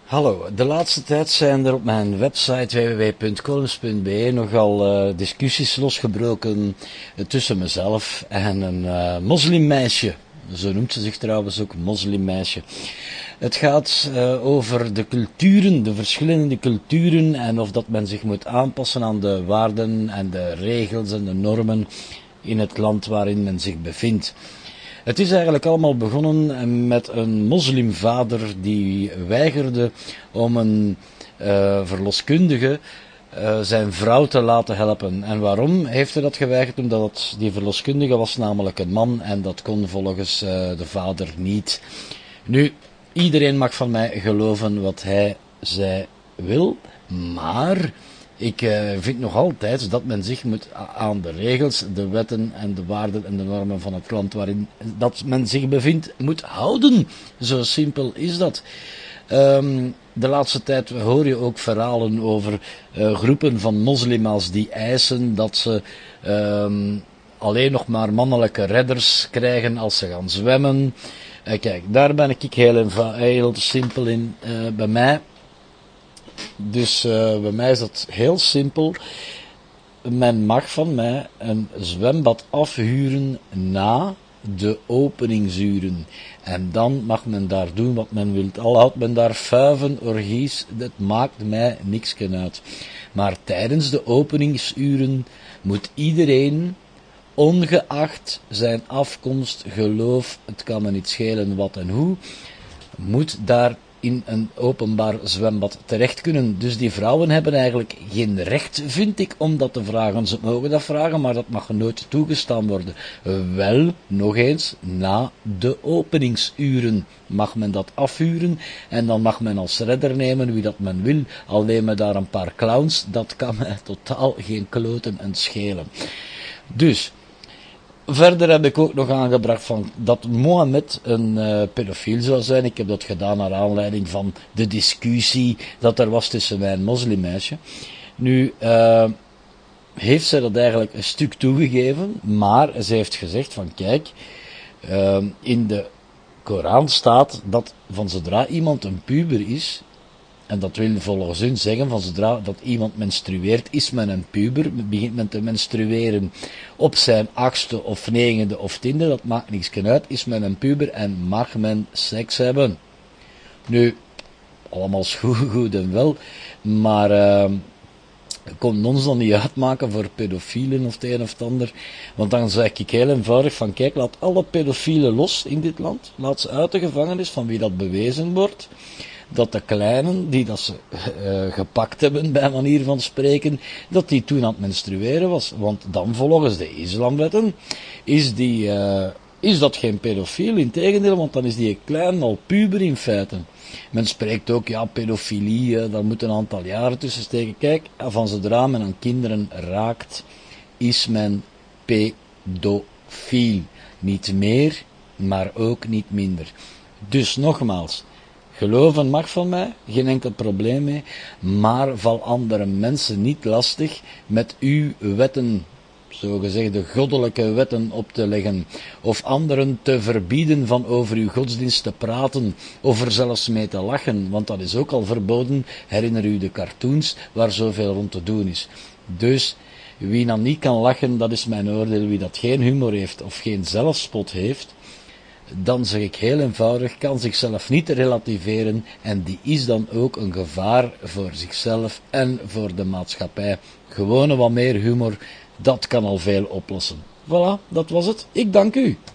Hallo, de laatste tijd zijn er op mijn website www.columns.be nogal discussies losgebroken tussen mezelf en een moslimmeisje. Zo noemt ze zich trouwens ook, moslimmeisje. Het gaat over de culturen, de verschillende culturen en of dat men zich moet aanpassen aan de waarden en de regels en de normen in het land waarin men zich bevindt. Het is eigenlijk allemaal begonnen met een moslimvader die weigerde om een verloskundige zijn vrouw te laten helpen. En waarom heeft hij dat geweigerd? Omdat die verloskundige was namelijk een man en dat kon volgens de vader niet. Nu, iedereen mag van mij geloven wat zij wil, maar ik vind nog altijd dat men zich moet aan de regels, de wetten en de waarden en de normen van het land waarin dat men zich bevindt moet houden. Zo simpel is dat. De laatste tijd hoor je ook verhalen over groepen van moslima's die eisen dat ze alleen nog maar mannelijke redders krijgen als ze gaan zwemmen. Kijk, daar ben ik heel simpel in bij mij. Dus bij mij is dat heel simpel. Men mag van mij een zwembad afhuren na de openingsuren. En dan mag men daar doen wat men wil. Al houdt men daar fuiven, orgies, dat maakt mij niks uit. Maar tijdens de openingsuren moet iedereen, ongeacht zijn afkomst, geloof, het kan me niet schelen wat en hoe, moet daar in een openbaar zwembad terecht kunnen. Dus die vrouwen hebben eigenlijk geen recht, vind ik, om dat te vragen. Ze mogen dat vragen, maar dat mag nooit toegestaan worden. Wel, nog eens, na de openingsuren mag men dat afhuren en dan mag men als redder nemen wie dat men wil. Al nemen daar een paar clowns, dat kan mij totaal geen kloten en schelen. Dus verder heb ik ook nog aangebracht van dat Mohammed een pedofiel zou zijn. Ik heb dat gedaan naar aanleiding van de discussie dat er was tussen mij en moslimmeisje. Nu heeft zij dat eigenlijk een stuk toegegeven, maar ze heeft gezegd van kijk, in de Koran staat dat van zodra iemand een puber is, en dat wil volgens hun zeggen, van zodra dat iemand menstrueert, is men een puber, begint men te menstrueren op zijn 8e of 9e of 10e, dat maakt niks uit, is men een puber en mag men seks hebben. Nu, allemaal goed en wel, maar kon ons dan niet uitmaken voor pedofielen of het een of het ander, want dan zeg ik heel eenvoudig van kijk, laat alle pedofielen los in dit land, laat ze uit de gevangenis van wie dat bewezen wordt, dat de kleinen, die dat ze gepakt hebben, bij manier van spreken, dat die toen aan het menstrueren was. Want dan, volgens de islamwetten, is dat geen pedofiel, integendeel, want dan is die klein al puber in feite. Men spreekt ook, ja, pedofilie, daar moet een aantal jaren tussen steken. Kijk, van zodra men aan kinderen raakt, is men pedofiel. Niet meer, maar ook niet minder. Dus nogmaals, geloven mag van mij, geen enkel probleem mee, maar val andere mensen niet lastig met uw wetten, zogezegde goddelijke wetten op te leggen, of anderen te verbieden van over uw godsdienst te praten, of er zelfs mee te lachen, want dat is ook al verboden, herinner u de cartoons, waar zoveel rond te doen is. Dus, wie dan niet kan lachen, dat is mijn oordeel, wie dat geen humor heeft, of geen zelfspot heeft, dan zeg ik heel eenvoudig, kan zichzelf niet relativeren en die is dan ook een gevaar voor zichzelf en voor de maatschappij. Gewoon wat meer humor, dat kan al veel oplossen. Voilà, dat was het. Ik dank u.